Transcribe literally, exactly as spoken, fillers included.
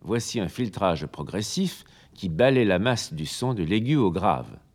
voici un filtrage progressif qui balaie la masse du son de l'aigu au grave.